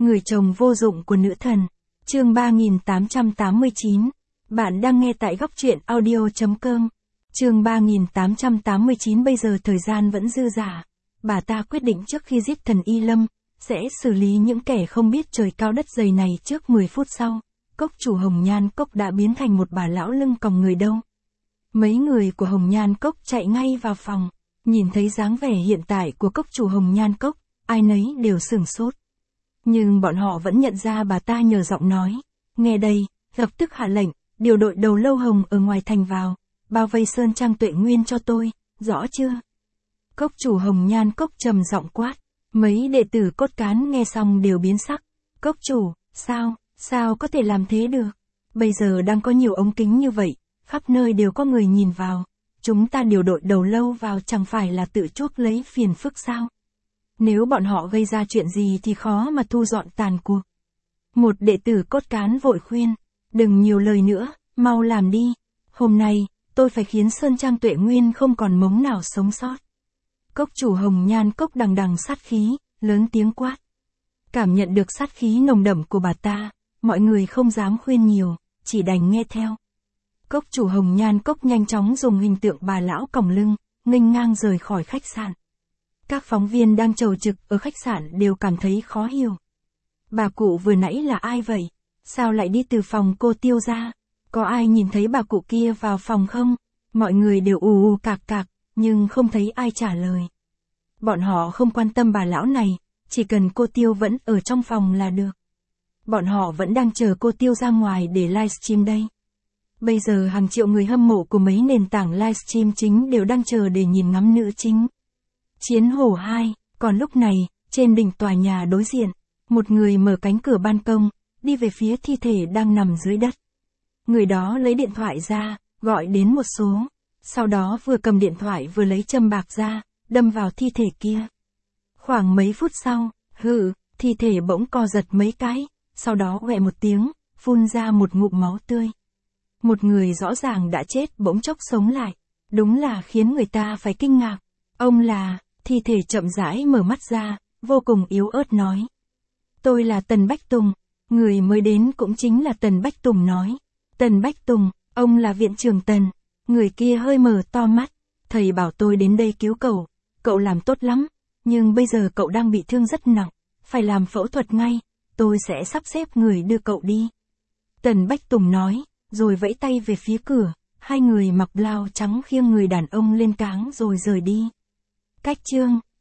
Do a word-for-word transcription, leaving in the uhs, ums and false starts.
Người chồng vô dụng của nữ thần. Chương ba nghìn tám trăm tám mươi chín. Bạn đang nghe tại góc truyện audio chấm com. Chương ba nghìn tám trăm tám mươi chín. Bây giờ thời gian vẫn dư dả. Bà ta quyết định trước khi giết thần Y Lâm, sẽ xử lý những kẻ không biết trời cao đất dày này trước mười phút sau. Cốc chủ Hồng Nhan Cốc đã biến thành một bà lão lưng còng người đâu. Mấy người của Hồng Nhan Cốc chạy ngay vào phòng, nhìn thấy dáng vẻ hiện tại của cốc chủ Hồng Nhan Cốc, ai nấy đều sửng sốt. Nhưng bọn họ vẫn nhận ra bà ta nhờ giọng nói. Nghe đây, lập tức hạ lệnh, điều đội đầu lâu hồng ở ngoài thành vào, bao vây Sơn Trang Tuệ Nguyên cho tôi, rõ chưa? Cốc chủ Hồng Nhan Cốc trầm giọng quát. Mấy đệ tử cốt cán nghe xong đều biến sắc. Cốc chủ, sao, sao có thể làm thế được? Bây giờ đang có nhiều ống kính như vậy, khắp nơi đều có người nhìn vào. Chúng ta điều đội đầu lâu vào chẳng phải là tự chuốc lấy phiền phức sao? Nếu bọn họ gây ra chuyện gì thì khó mà thu dọn tàn cuộc. Một đệ tử cốt cán vội khuyên, đừng nhiều lời nữa, mau làm đi. Hôm nay, tôi phải khiến Sơn Trang Tuệ Nguyên không còn mống nào sống sót. Cốc chủ Hồng Nhan Cốc đằng đằng sát khí, lớn tiếng quát. Cảm nhận được sát khí nồng đậm của bà ta, mọi người không dám khuyên nhiều, chỉ đành nghe theo. Cốc chủ Hồng Nhan Cốc nhanh chóng dùng hình tượng bà lão còng lưng, nghênh ngang rời khỏi khách sạn. Các phóng viên đang chầu trực ở khách sạn đều cảm thấy khó hiểu. Bà cụ vừa nãy là ai vậy? Sao lại đi từ phòng cô Tiêu ra? Có ai nhìn thấy bà cụ kia vào phòng không? Mọi người đều ù ù cạc cạc, nhưng không thấy ai trả lời. Bọn họ không quan tâm bà lão này, chỉ cần cô Tiêu vẫn ở trong phòng là được. Bọn họ vẫn đang chờ cô Tiêu ra ngoài để livestream đây. Bây giờ hàng triệu người hâm mộ của mấy nền tảng livestream chính đều đang chờ để nhìn ngắm nữ chính. Chiến hổ hai, còn lúc này, trên đỉnh tòa nhà đối diện, một người mở cánh cửa ban công, đi về phía thi thể đang nằm dưới đất. Người đó lấy điện thoại ra, gọi đến một số, sau đó vừa cầm điện thoại vừa lấy châm bạc ra, đâm vào thi thể kia. Khoảng mấy phút sau, hự, thi thể bỗng co giật mấy cái, sau đó quẹ một tiếng, phun ra một ngụm máu tươi. Một người rõ ràng đã chết bỗng chốc sống lại, đúng là khiến người ta phải kinh ngạc. Ông là, thi thể chậm rãi mở mắt ra, vô cùng yếu ớt nói. Tôi là Tần Bách Tùng, người mới đến cũng chính là Tần Bách Tùng nói. Tần Bách Tùng, ông là viện trưởng Tần. Người kia hơi mở to mắt, thầy bảo tôi đến đây cứu cậu, cậu làm tốt lắm, nhưng bây giờ cậu đang bị thương rất nặng, phải làm phẫu thuật ngay, tôi sẽ sắp xếp người đưa cậu đi. Tần Bách Tùng nói, rồi vẫy tay về phía cửa, hai người mặc blau trắng khiêng người đàn ông lên cáng rồi rời đi. Cách chương,